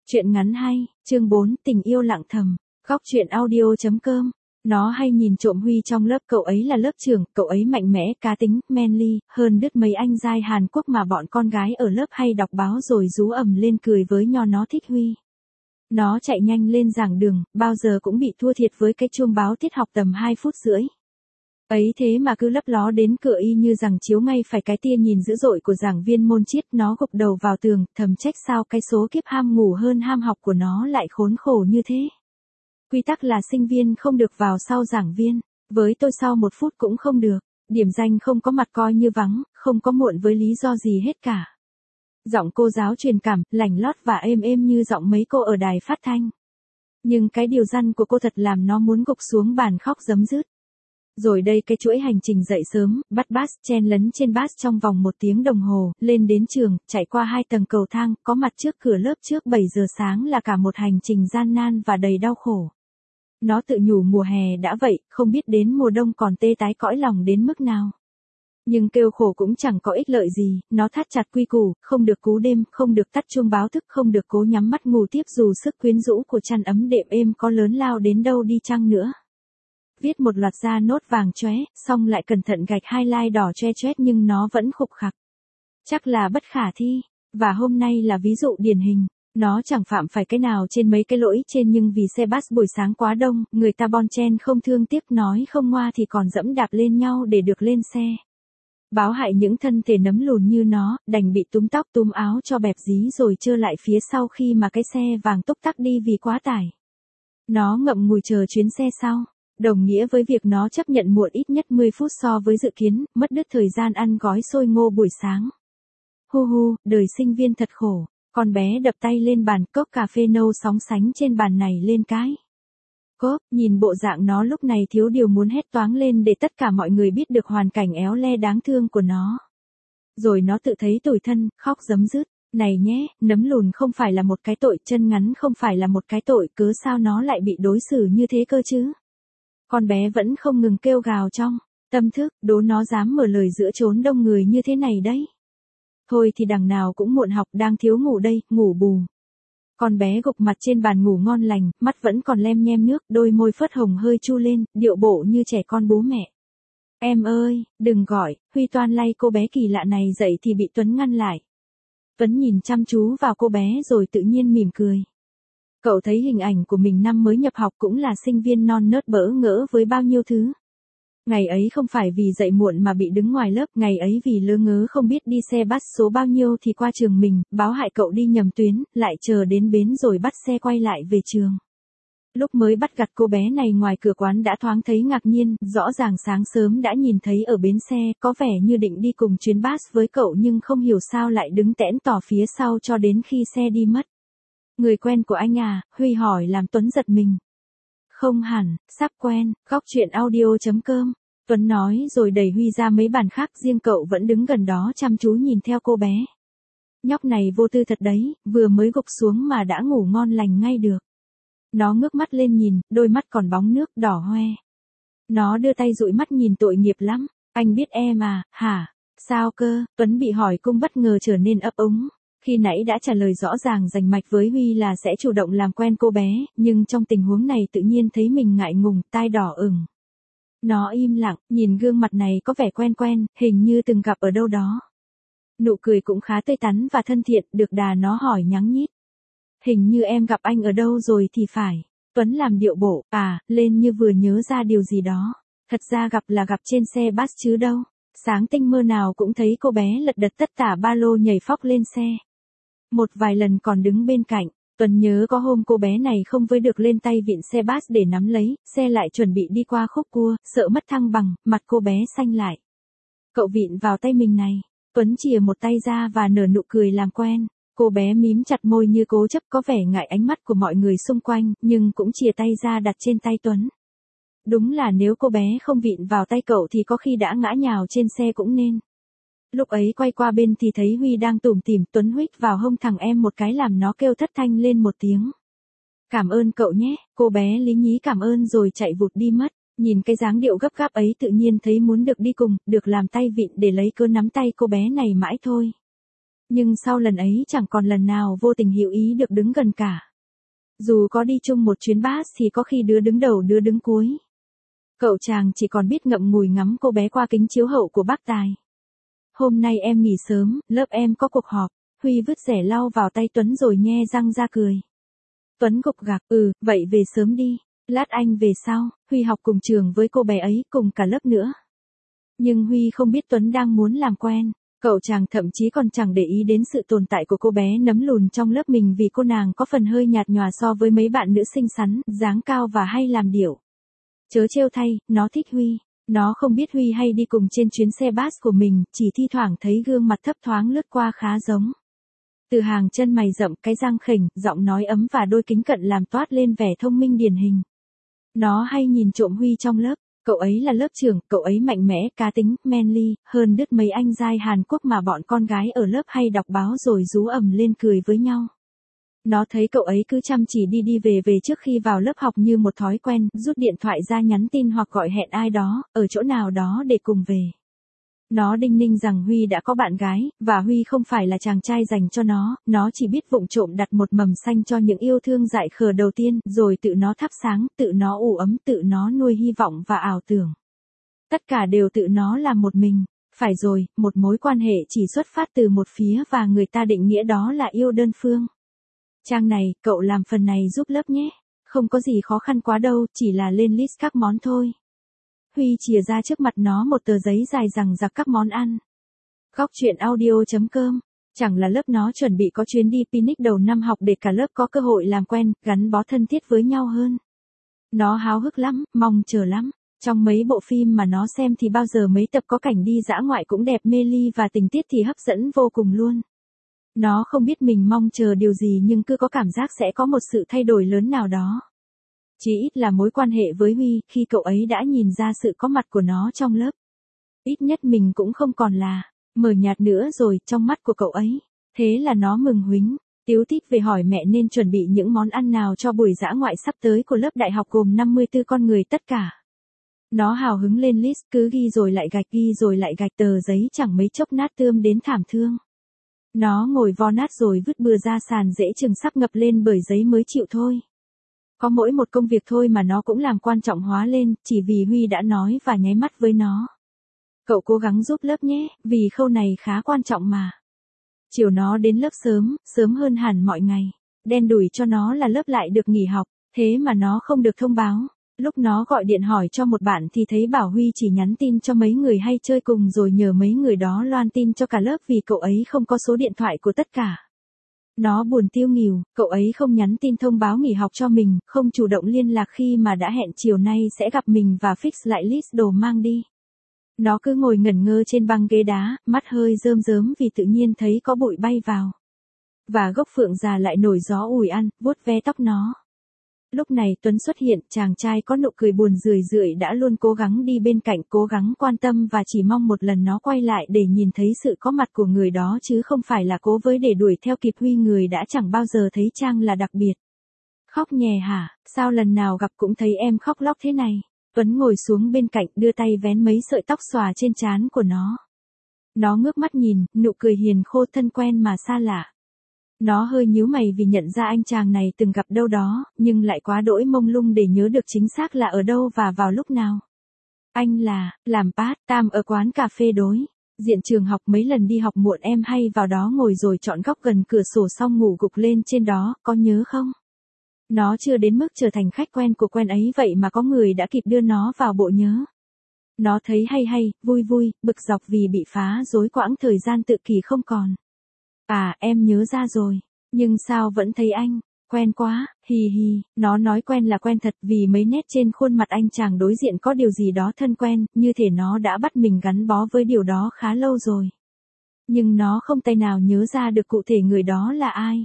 Chuyện ngắn hay, chương 4, tình yêu lặng thầm, góc truyện audio.com. Nó hay nhìn trộm Huy trong lớp, cậu ấy là lớp trưởng, cậu ấy mạnh mẽ, cá tính, manly, hơn đứt mấy anh giai Hàn Quốc mà bọn con gái ở lớp hay đọc báo rồi rú ầm lên cười với nho nó thích Huy. Nó chạy nhanh lên giảng đường, bao giờ cũng bị thua thiệt với cái chuông báo tiết học tầm 2 phút rưỡi. Ấy thế mà cứ lấp ló đến cửa y như rằng chiếu ngay phải cái tia nhìn dữ dội của giảng viên môn triết. Nó gục đầu vào tường, thầm trách sao cái số kiếp ham ngủ hơn ham học của nó lại khốn khổ như thế. Quy tắc là sinh viên không được vào sau giảng viên, với tôi sau 1 phút cũng không được, điểm danh không có mặt coi như vắng, không có muộn với lý do gì hết cả. Giọng cô giáo truyền cảm, lành lót và êm êm như giọng mấy cô ở đài phát thanh. Nhưng cái điều răn của cô thật làm nó muốn gục xuống bàn khóc rấm rứt. Rồi đây cái chuỗi hành trình dậy sớm, bắt bus, chen lấn trên bus trong vòng 1 tiếng đồng hồ, lên đến trường, chạy qua 2 tầng cầu thang, có mặt trước cửa lớp trước 7 giờ sáng là cả một hành trình gian nan và đầy đau khổ. Nó tự nhủ mùa hè đã vậy, không biết đến mùa đông còn tê tái cõi lòng đến mức nào. Nhưng kêu khổ cũng chẳng có ích lợi gì, nó thắt chặt quy củ, không được cú đêm, không được tắt chuông báo thức, không được cố nhắm mắt ngủ tiếp dù sức quyến rũ của chăn ấm đệm êm có lớn lao đến đâu đi chăng nữa. Viết một loạt ra nốt vàng chóe, xong lại cẩn thận gạch highlight đỏ choe choét nhưng nó vẫn khục khặc. Chắc là bất khả thi, và hôm nay là ví dụ điển hình. Nó chẳng phạm phải cái nào trên mấy cái lỗi trên nhưng vì xe bus buổi sáng quá đông, người ta bon chen không thương tiếc nói không ngoa thì còn dẫm đạp lên nhau để được lên xe. Báo hại những thân thể nấm lùn như nó, đành bị túm tóc túm áo cho bẹp dí rồi trơ lại phía sau khi mà cái xe vàng túc tắc đi vì quá tải. Nó ngậm ngùi chờ chuyến xe sau. Đồng nghĩa với việc nó chấp nhận muộn ít nhất 10 phút so với dự kiến, mất đứt thời gian ăn gói xôi ngô buổi sáng. Hu hu, đời sinh viên thật khổ. Con bé đập tay lên bàn, cốc cà phê nâu sóng sánh trên bàn này lên cái. Cốp, nhìn bộ dạng nó lúc này thiếu điều muốn hét toáng lên để tất cả mọi người biết được hoàn cảnh éo le đáng thương của nó. Rồi nó tự thấy tủi thân, khóc rấm rứt. Này nhé, nấm lùn không phải là một cái tội, chân ngắn không phải là một cái tội, cớ sao nó lại bị đối xử như thế cơ chứ? Con bé vẫn không ngừng kêu gào trong tâm thức, đố nó dám mở lời giữa chốn đông người như thế này đấy. Thôi thì đằng nào cũng muộn học, đang thiếu ngủ đây, ngủ bù. Con bé gục mặt trên bàn ngủ ngon lành, mắt vẫn còn lem nhem nước, đôi môi phớt hồng hơi chu lên, điệu bộ như trẻ con bú mẹ. Em ơi, đừng gọi. Huy toan lay cô bé kỳ lạ này dậy thì bị Tuấn ngăn lại. Tuấn nhìn chăm chú vào cô bé rồi tự nhiên mỉm cười. Cậu thấy hình ảnh của mình năm mới nhập học cũng là sinh viên non nớt bỡ ngỡ với bao nhiêu thứ. Ngày ấy không phải vì dậy muộn mà bị đứng ngoài lớp, ngày ấy vì lơ ngớ không biết đi xe bus số bao nhiêu thì qua trường mình, báo hại cậu đi nhầm tuyến, lại chờ đến bến rồi bắt xe quay lại về trường. Lúc mới bắt gặp cô bé này ngoài cửa quán đã thoáng thấy ngạc nhiên, rõ ràng sáng sớm đã nhìn thấy ở bến xe, có vẻ như định đi cùng chuyến bus với cậu nhưng không hiểu sao lại đứng tẽn tỏ phía sau cho đến khi xe đi mất. Người quen của anh à? Huy hỏi làm Tuấn giật mình. Không hẳn, sắp quen, góc truyện audio.com. Tuấn nói rồi đẩy Huy ra mấy bàn khác, riêng cậu vẫn đứng gần đó chăm chú nhìn theo cô bé. Nhóc này vô tư thật đấy, vừa mới gục xuống mà đã ngủ ngon lành ngay được. Nó ngước mắt lên nhìn, đôi mắt còn bóng nước đỏ hoe. Nó đưa tay dụi mắt nhìn tội nghiệp lắm. Anh biết em à, hả? Sao cơ? Tuấn bị hỏi cung bất ngờ trở nên ấp úng. Khi nãy đã trả lời rõ ràng rành mạch với Huy là sẽ chủ động làm quen cô bé, nhưng trong tình huống này tự nhiên thấy mình ngại ngùng, tai đỏ ửng. Nó im lặng, nhìn gương mặt này có vẻ quen quen, hình như từng gặp ở đâu đó. Nụ cười cũng khá tươi tắn và thân thiện, được đà nó hỏi nhắng nhít. Hình như em gặp anh ở đâu rồi thì phải. Tuấn làm điệu bộ, lên như vừa nhớ ra điều gì đó. Thật ra gặp là gặp trên xe bus chứ đâu. Sáng tinh mơ nào cũng thấy cô bé lật đật tất tả ba lô nhảy phóc lên xe. Một vài lần còn đứng bên cạnh. Tuấn nhớ có hôm cô bé này không với được lên tay vịn xe bus để nắm lấy, xe lại chuẩn bị đi qua khúc cua, sợ mất thăng bằng, mặt cô bé xanh lại. Cậu vịn vào tay mình này. Tuấn chìa một tay ra và nở nụ cười làm quen. Cô bé mím chặt môi như cố chấp, có vẻ ngại ánh mắt của mọi người xung quanh, nhưng cũng chìa tay ra đặt trên tay Tuấn. Đúng là nếu cô bé không vịn vào tay cậu thì có khi đã ngã nhào trên xe cũng nên. Lúc ấy quay qua bên thì thấy Huy đang tủm tỉm, Tuấn huých vào hông thằng em một cái làm nó kêu thất thanh lên một tiếng. Cảm ơn cậu nhé, cô bé lý nhí cảm ơn rồi chạy vụt đi mất. Nhìn cái dáng điệu gấp gáp ấy tự nhiên thấy muốn được đi cùng, được làm tay vịn để lấy cớ nắm tay cô bé này mãi thôi. Nhưng sau lần ấy chẳng còn lần nào vô tình hữu ý được đứng gần cả. Dù có đi chung một chuyến bus thì có khi đứa đứng đầu đứa đứng cuối. Cậu chàng chỉ còn biết ngậm ngùi ngắm cô bé qua kính chiếu hậu của bác Tài. Hôm nay em nghỉ sớm, lớp em có cuộc họp. Huy vứt rẻ lau vào tay Tuấn rồi nhe răng ra cười. Tuấn gục gạc, vậy về sớm đi. Lát anh về sau. Huy học cùng trường với cô bé ấy, cùng cả lớp nữa. Nhưng Huy không biết Tuấn đang muốn làm quen. Cậu chàng thậm chí còn chẳng để ý đến sự tồn tại của cô bé nấm lùn trong lớp mình vì cô nàng có phần hơi nhạt nhòa so với mấy bạn nữ xinh xắn, dáng cao và hay làm điệu. Chớ trêu thay, nó thích Huy. Nó không biết Huy hay đi cùng trên chuyến xe bus của mình, chỉ thi thoảng thấy gương mặt thấp thoáng lướt qua khá giống. Từ hàng chân mày rậm, cái răng khểnh, giọng nói ấm và đôi kính cận làm toát lên vẻ thông minh điển hình. Nó hay nhìn trộm Huy trong lớp. Cậu ấy là lớp trưởng, cậu ấy mạnh mẽ, cá tính, manly, hơn đứt mấy anh giai Hàn Quốc mà bọn con gái ở lớp hay đọc báo rồi rú ầm lên cười với nhau. Nó thấy cậu ấy cứ chăm chỉ đi về trước khi vào lớp học như một thói quen, rút điện thoại ra nhắn tin hoặc gọi hẹn ai đó, ở chỗ nào đó để cùng về. Nó đinh ninh rằng Huy đã có bạn gái, và Huy không phải là chàng trai dành cho nó chỉ biết vụng trộm đặt một mầm xanh cho những yêu thương dại khờ đầu tiên, rồi tự nó thắp sáng, tự nó ủ ấm, tự nó nuôi hy vọng và ảo tưởng. Tất cả đều tự nó làm một mình. Phải rồi, một mối quan hệ chỉ xuất phát từ một phía và người ta định nghĩa đó là yêu đơn phương. Trang này, cậu làm phần này giúp lớp nhé. Không có gì khó khăn quá đâu, chỉ là lên list các món thôi. Huy chìa ra trước mặt nó một tờ giấy dài rằng rạc các món ăn. Góc truyện audio.com. Chẳng là lớp nó chuẩn bị có chuyến đi picnic đầu năm học để cả lớp có cơ hội làm quen, gắn bó thân thiết với nhau hơn. Nó háo hức lắm, mong chờ lắm. Trong mấy bộ phim mà nó xem thì bao giờ mấy tập có cảnh đi dã ngoại cũng đẹp mê ly và tình tiết thì hấp dẫn vô cùng luôn. Nó không biết mình mong chờ điều gì nhưng cứ có cảm giác sẽ có một sự thay đổi lớn nào đó. Chỉ ít là mối quan hệ với Huy, khi cậu ấy đã nhìn ra sự có mặt của nó trong lớp. Ít nhất mình cũng không còn là mờ nhạt nữa rồi trong mắt của cậu ấy. Thế là nó mừng huýnh, tíu tít về hỏi mẹ nên chuẩn bị những món ăn nào cho buổi dã ngoại sắp tới của lớp đại học gồm 54 con người tất cả. Nó hào hứng lên list cứ ghi rồi lại gạch tờ giấy chẳng mấy chốc nát tươm đến thảm thương. Nó ngồi vo nát rồi vứt bừa ra sàn dễ chừng sắp ngập lên bởi giấy mới chịu thôi. Có mỗi một công việc thôi mà nó cũng làm quan trọng hóa lên, chỉ vì Huy đã nói và nháy mắt với nó. Cậu cố gắng giúp lớp nhé, vì khâu này khá quan trọng mà. Chiều nó đến lớp sớm hơn hẳn mọi ngày. Đen đủi cho nó là lớp lại được nghỉ học, thế mà nó không được thông báo. Lúc nó gọi điện hỏi cho một bạn thì thấy bảo Huy chỉ nhắn tin cho mấy người hay chơi cùng rồi nhờ mấy người đó loan tin cho cả lớp vì cậu ấy không có số điện thoại của tất cả. Nó buồn tiêu nghỉu, cậu ấy không nhắn tin thông báo nghỉ học cho mình, không chủ động liên lạc khi mà đã hẹn chiều nay sẽ gặp mình và fix lại list đồ mang đi. Nó cứ ngồi ngẩn ngơ trên băng ghế đá, mắt hơi rơm rớm vì tự nhiên thấy có bụi bay vào. Và gốc phượng già lại nổi gió ủi ăn, vuốt ve tóc nó. Lúc này Tuấn xuất hiện, chàng trai có nụ cười buồn rười rượi đã luôn cố gắng đi bên cạnh, cố gắng quan tâm và chỉ mong một lần nó quay lại để nhìn thấy sự có mặt của người đó chứ không phải là cố với để đuổi theo kịp Huy người đã chẳng bao giờ thấy Trang là đặc biệt. Khóc nhè hả, sao lần nào gặp cũng thấy em khóc lóc thế này? Tuấn ngồi xuống bên cạnh đưa tay vén mấy sợi tóc xòa trên trán của nó. Nó ngước mắt nhìn, nụ cười hiền khô thân quen mà xa lạ. Nó hơi nhíu mày vì nhận ra anh chàng này từng gặp đâu đó, nhưng lại quá đỗi mông lung để nhớ được chính xác là ở đâu và vào lúc nào. Anh là, làm part-time ở quán cà phê đối diện trường học, mấy lần đi học muộn em hay vào đó ngồi rồi chọn góc gần cửa sổ xong ngủ gục lên trên đó, có nhớ không? Nó chưa đến mức trở thành khách quen của quen ấy vậy mà có người đã kịp đưa nó vào bộ nhớ. Nó thấy hay, vui, bực dọc vì bị phá rối quãng thời gian tự kỷ không còn. À, em nhớ ra rồi. Nhưng sao vẫn thấy anh? Quen quá, hì. Nó nói quen là quen thật vì mấy nét trên khuôn mặt anh chàng đối diện có điều gì đó thân quen, như thể nó đã bắt mình gắn bó với điều đó khá lâu rồi. Nhưng nó không tay nào nhớ ra được cụ thể người đó là ai.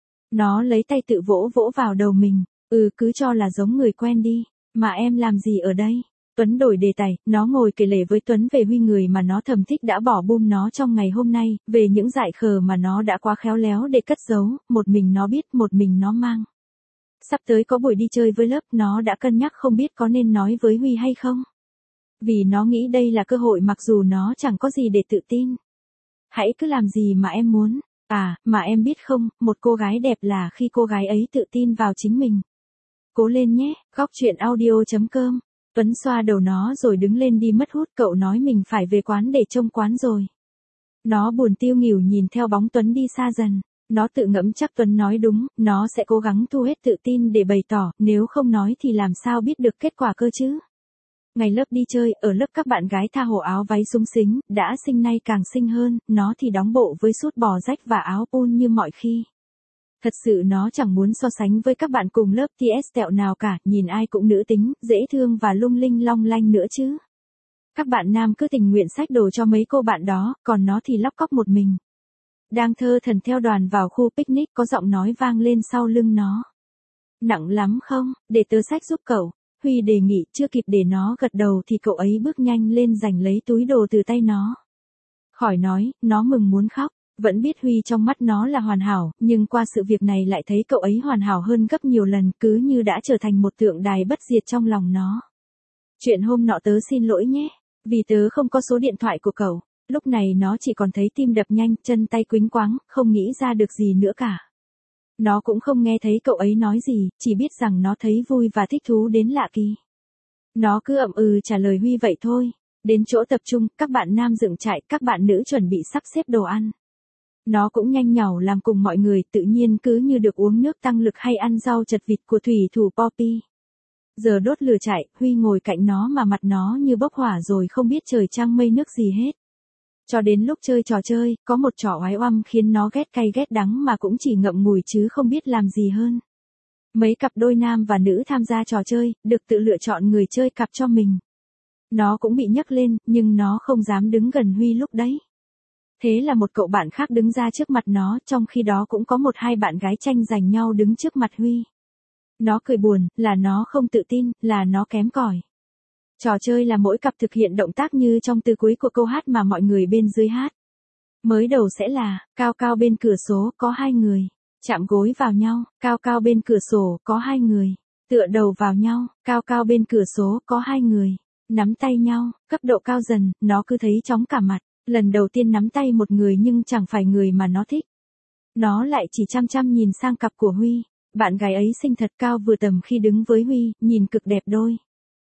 Nó lấy tay tự vỗ vào đầu mình. Cứ cho là giống người quen đi. Mà em làm gì ở đây? Tuấn đổi đề tài, nó ngồi kể lể với Tuấn về Huy người mà nó thầm thích đã bỏ bum nó trong ngày hôm nay, về những dại khờ mà nó đã quá khéo léo để cất giấu, một mình nó biết, một mình nó mang. Sắp tới có buổi đi chơi với lớp, nó đã cân nhắc không biết có nên nói với Huy hay không. Vì nó nghĩ đây là cơ hội mặc dù nó chẳng có gì để tự tin. Hãy cứ làm gì mà em muốn, À, mà em biết không, một cô gái đẹp là khi cô gái ấy tự tin vào chính mình. Cố lên nhé, góc chuyện audio.com. Tuấn xoa đầu nó rồi đứng lên đi mất hút, cậu nói mình phải về quán để trông quán rồi. Nó buồn tiêu nghỉu nhìn theo bóng Tuấn đi xa dần. Nó tự ngẫm chắc Tuấn nói đúng, nó sẽ cố gắng thu hết tự tin để bày tỏ, nếu không nói thì làm sao biết được kết quả cơ chứ. Ngày lớp đi chơi, ở lớp các bạn gái tha hồ áo váy xúng xính, đã xinh nay càng xinh hơn, nó thì đóng bộ với sút bò rách và áo pun như mọi khi. Thật sự nó chẳng muốn so sánh với các bạn cùng lớp TS tẹo nào cả, nhìn ai cũng nữ tính, dễ thương và lung linh long lanh nữa chứ. Các bạn nam cứ tình nguyện xách đồ cho mấy cô bạn đó, còn nó thì lóc cóc một mình. Đang thơ thẩn theo đoàn vào khu picnic có giọng nói vang lên sau lưng nó. Nặng lắm không, để tớ xách giúp cậu. Huy đề nghị, chưa kịp để nó gật đầu thì cậu ấy bước nhanh lên giành lấy túi đồ từ tay nó. Khỏi nói, nó mừng muốn khóc. Vẫn biết Huy trong mắt nó là hoàn hảo, nhưng qua sự việc này lại thấy cậu ấy hoàn hảo hơn gấp nhiều lần, cứ như đã trở thành một tượng đài bất diệt trong lòng nó. Chuyện hôm nọ tớ xin lỗi nhé, vì tớ không có số điện thoại của cậu. Lúc này nó chỉ còn thấy tim đập nhanh, chân tay quĩnh quáng, không nghĩ ra được gì nữa cả. Nó cũng không nghe thấy cậu ấy nói gì, chỉ biết rằng nó thấy vui và thích thú đến lạ kỳ. Nó cứ ậm ừ trả lời Huy vậy thôi. Đến chỗ tập trung, các bạn nam dựng trại, các bạn nữ chuẩn bị sắp xếp đồ ăn. Nó cũng nhanh nhảu làm cùng mọi người, tự nhiên cứ như được uống nước tăng lực hay ăn rau chật vịt của thủy thủ Poppy. Giờ đốt lửa trại, Huy ngồi cạnh nó mà mặt nó như bốc hỏa rồi không biết trời trăng mây nước gì hết. Cho đến lúc chơi trò chơi, có một trò oái oăm khiến nó ghét cay ghét đắng mà cũng chỉ ngậm ngùi chứ không biết làm gì hơn. Mấy cặp đôi nam và nữ tham gia trò chơi, được tự lựa chọn người chơi cặp cho mình. Nó cũng bị nhấc lên, nhưng nó không dám đứng gần Huy lúc đấy. Thế là một cậu bạn khác đứng ra trước mặt nó, trong khi đó cũng có một hai bạn gái tranh giành nhau đứng trước mặt Huy. Nó cười buồn, là nó không tự tin, là nó kém cỏi. Trò chơi là mỗi cặp thực hiện động tác như trong từ cuối của câu hát mà mọi người bên dưới hát. Mới đầu sẽ là, cao cao bên cửa sổ có hai người, chạm gối vào nhau, cao cao bên cửa sổ có hai người, tựa đầu vào nhau, cao cao bên cửa sổ có hai người, nắm tay nhau, cấp độ cao dần, nó cứ thấy chóng cả mặt. Lần đầu tiên nắm tay một người nhưng chẳng phải người mà nó thích. Nó lại chỉ chăm chăm nhìn sang cặp của Huy. Bạn gái ấy xinh thật, cao vừa tầm khi đứng với Huy, nhìn cực đẹp đôi.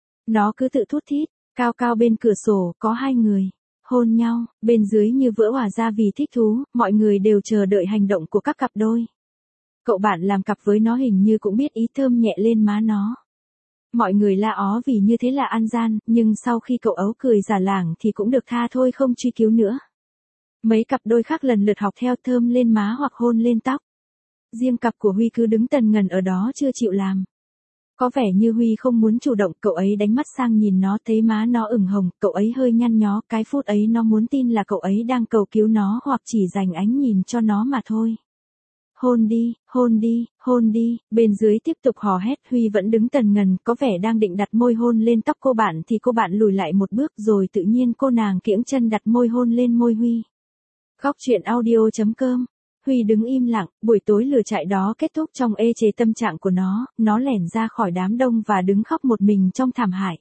Nó cứ tự thút thít, cao cao bên cửa sổ có hai người, hôn nhau, bên dưới như vỡ òa ra vì thích thú, mọi người đều chờ đợi hành động của các cặp đôi. Cậu bạn làm cặp với nó hình như cũng biết ý thơm nhẹ lên má nó. Mọi người la ó vì như thế là ăn gian, nhưng sau khi cậu ấu cười giả lảng thì cũng được tha thôi, không truy cứu nữa. Mấy cặp đôi khác lần lượt học theo, thơm lên má hoặc hôn lên tóc. Riêng cặp của Huy cứ đứng tần ngần ở đó chưa chịu làm. Có vẻ như Huy không muốn chủ động, cậu ấy đánh mắt sang nhìn nó, thấy má nó ửng hồng, cậu ấy hơi nhăn nhó, cái phút ấy nó muốn tin là cậu ấy đang cầu cứu nó hoặc chỉ dành ánh nhìn cho nó mà thôi. Hôn đi, hôn đi, hôn đi, bên dưới tiếp tục hò hét. Huy vẫn đứng tần ngần, có vẻ đang định đặt môi hôn lên tóc cô bạn thì cô bạn lùi lại một bước rồi tự nhiên cô nàng kiễng chân đặt môi hôn lên môi Huy. Góc chuyện audio.com. Huy đứng im lặng, buổi tối lửa trại đó kết thúc trong ê chề tâm trạng của nó lẻn ra khỏi đám đông và đứng khóc một mình trong thảm hại.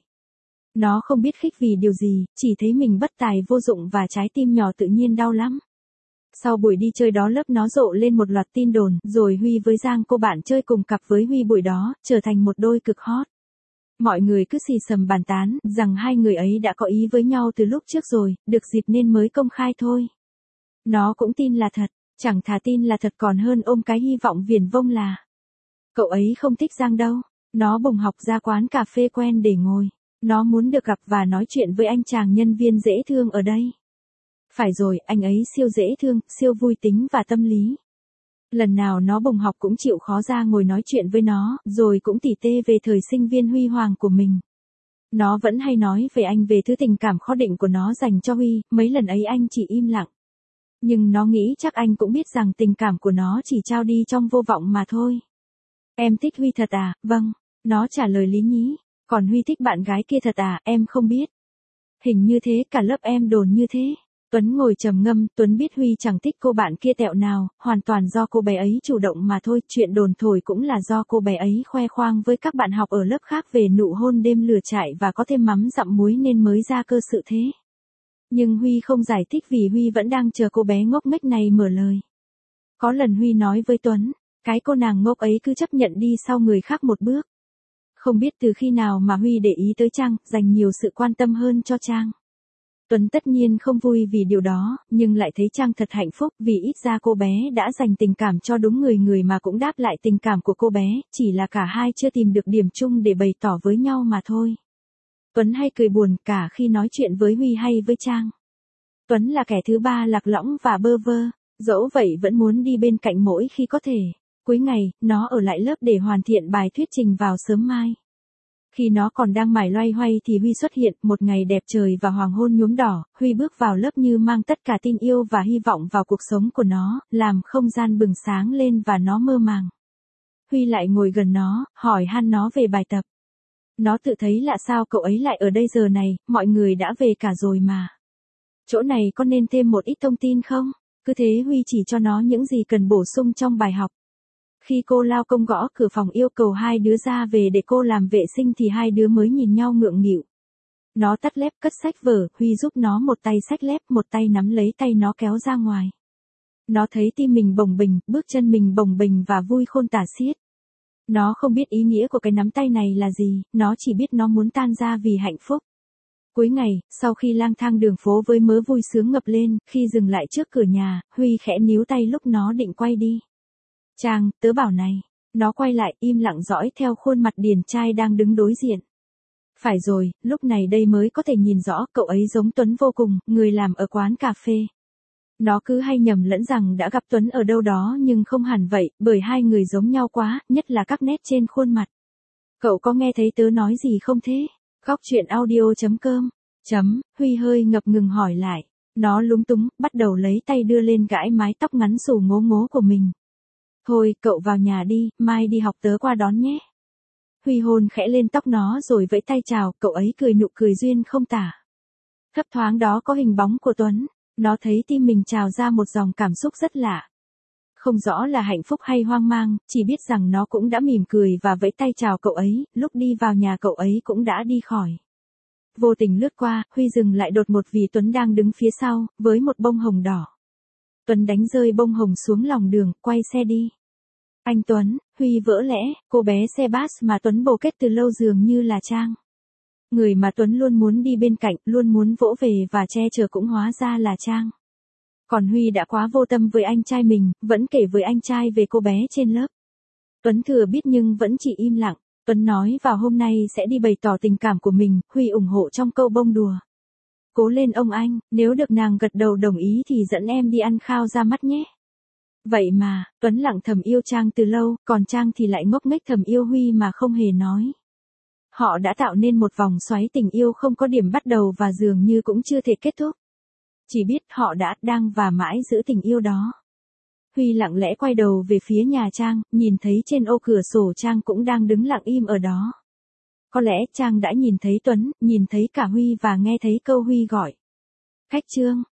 Nó không biết khích vì điều gì, chỉ thấy mình bất tài vô dụng và trái tim nhỏ tự nhiên đau lắm. Sau buổi đi chơi đó lớp nó rộ lên một loạt tin đồn, rồi Huy với Giang cô bạn chơi cùng cặp với Huy buổi đó, trở thành một đôi cực hot. Mọi người cứ xì xầm bàn tán, rằng hai người ấy đã có ý với nhau từ lúc trước rồi, được dịp nên mới công khai thôi. Nó cũng tin là thật, chẳng thà tin là thật còn hơn ôm cái hy vọng viển vông là. Cậu ấy không thích Giang đâu, nó bồng học ra quán cà phê quen để ngồi. Nó muốn được gặp và nói chuyện với anh chàng nhân viên dễ thương ở đây. Phải rồi, anh ấy siêu dễ thương, siêu vui tính và tâm lý. Lần nào nó bồng học cũng chịu khó ra ngồi nói chuyện với nó, rồi cũng tỉ tê về thời sinh viên huy hoàng của mình. Nó vẫn hay nói về anh, về thứ tình cảm khó định của nó dành cho Huy, mấy lần ấy anh chỉ im lặng. Nhưng nó nghĩ chắc anh cũng biết rằng tình cảm của nó chỉ trao đi trong vô vọng mà thôi. Em thích Huy thật à? Vâng. Nó trả lời lý nhí. Còn Huy thích bạn gái kia thật à? Em không biết. Hình như thế, cả lớp em đồn như thế. Tuấn ngồi trầm ngâm, Tuấn biết Huy chẳng thích cô bạn kia tẹo nào, hoàn toàn do cô bé ấy chủ động mà thôi, chuyện đồn thổi cũng là do cô bé ấy khoe khoang với các bạn học ở lớp khác về nụ hôn đêm lửa trại và có thêm mắm dặm muối nên mới ra cơ sự thế. Nhưng Huy không giải thích vì Huy vẫn đang chờ cô bé ngốc nghếch này mở lời. Có lần Huy nói với Tuấn, cái cô nàng ngốc ấy cứ chấp nhận đi sau người khác một bước. Không biết từ khi nào mà Huy để ý tới Trang, dành nhiều sự quan tâm hơn cho Trang. Tuấn tất nhiên không vui vì điều đó, nhưng lại thấy Trang thật hạnh phúc vì ít ra cô bé đã dành tình cảm cho đúng người mà cũng đáp lại tình cảm của cô bé, chỉ là cả hai chưa tìm được điểm chung để bày tỏ với nhau mà thôi. Tuấn hay cười buồn cả khi nói chuyện với Huy hay với Trang. Tuấn là kẻ thứ ba lạc lõng và bơ vơ, dẫu vậy vẫn muốn đi bên cạnh mỗi khi có thể. Cuối ngày, nó ở lại lớp để hoàn thiện bài thuyết trình vào sớm mai. Khi nó còn đang mải loay hoay thì Huy xuất hiện, một ngày đẹp trời và hoàng hôn nhuốm đỏ, Huy bước vào lớp như mang tất cả tình yêu và hy vọng vào cuộc sống của nó, làm không gian bừng sáng lên và nó mơ màng. Huy lại ngồi gần nó, hỏi han nó về bài tập. Nó tự thấy lạ sao cậu ấy lại ở đây giờ này, mọi người đã về cả rồi mà. Chỗ này có nên thêm một ít thông tin không? Cứ thế Huy chỉ cho nó những gì cần bổ sung trong bài học. Khi cô lao công gõ cửa phòng yêu cầu hai đứa ra về để cô làm vệ sinh thì hai đứa mới nhìn nhau ngượng nghịu. Nó tắt lép cất sách vở, Huy giúp nó một tay xách lép, một tay nắm lấy tay nó kéo ra ngoài. Nó thấy tim mình bồng bềnh, bước chân mình bồng bềnh và vui khôn tả xiết. Nó không biết ý nghĩa của cái nắm tay này là gì, nó chỉ biết nó muốn tan ra vì hạnh phúc. Cuối ngày, sau khi lang thang đường phố với mớ vui sướng ngập lên, khi dừng lại trước cửa nhà, Huy khẽ níu tay lúc nó định quay đi. Trang, tớ bảo này. Nó quay lại, im lặng dõi theo khuôn mặt điển trai đang đứng đối diện. Phải rồi, lúc này đây mới có thể nhìn rõ, cậu ấy giống Tuấn vô cùng, người làm ở quán cà phê. Nó cứ hay nhầm lẫn rằng đã gặp Tuấn ở đâu đó nhưng không hẳn vậy, bởi hai người giống nhau quá, nhất là các nét trên khuôn mặt. Cậu có nghe thấy tớ nói gì không thế? Góc chuyện audio.com. Huy hơi ngập ngừng hỏi lại. Nó lúng túng, bắt đầu lấy tay đưa lên gãi mái tóc ngắn xù ngố ngố của mình. Thôi, cậu vào nhà đi, mai đi học tớ qua đón nhé. Huy hôn khẽ lên tóc nó rồi vẫy tay chào, cậu ấy cười nụ cười duyên không tả. Thấp thoáng đó có hình bóng của Tuấn, nó thấy tim mình trào ra một dòng cảm xúc rất lạ. Không rõ là hạnh phúc hay hoang mang, chỉ biết rằng nó cũng đã mỉm cười và vẫy tay chào cậu ấy, lúc đi vào nhà cậu ấy cũng đã đi khỏi. Vô tình lướt qua, Huy dừng lại đột ngột vì Tuấn đang đứng phía sau, với một bông hồng đỏ. Tuấn đánh rơi bông hồng xuống lòng đường, quay xe đi. Anh Tuấn, Huy vỡ lẽ, cô bé xe bus mà Tuấn bồ kết từ lâu dường như là Trang. Người mà Tuấn luôn muốn đi bên cạnh, luôn muốn vỗ về và che chở cũng hóa ra là Trang. Còn Huy đã quá vô tâm với anh trai mình, vẫn kể với anh trai về cô bé trên lớp. Tuấn thừa biết nhưng vẫn chỉ im lặng. Tuấn nói vào hôm nay sẽ đi bày tỏ tình cảm của mình, Huy ủng hộ trong câu bông đùa. Cố lên ông anh, nếu được nàng gật đầu đồng ý thì dẫn em đi ăn khao ra mắt nhé. Vậy mà, Tuấn lặng thầm yêu Trang từ lâu, còn Trang thì lại ngốc nghếch thầm yêu Huy mà không hề nói. Họ đã tạo nên một vòng xoáy tình yêu không có điểm bắt đầu và dường như cũng chưa thể kết thúc. Chỉ biết họ đã, đang và mãi giữ tình yêu đó. Huy lặng lẽ quay đầu về phía nhà Trang, nhìn thấy trên ô cửa sổ Trang cũng đang đứng lặng im ở đó. Có lẽ Trang đã nhìn thấy Tuấn, nhìn thấy cả Huy và nghe thấy câu Huy gọi. Khách Trương.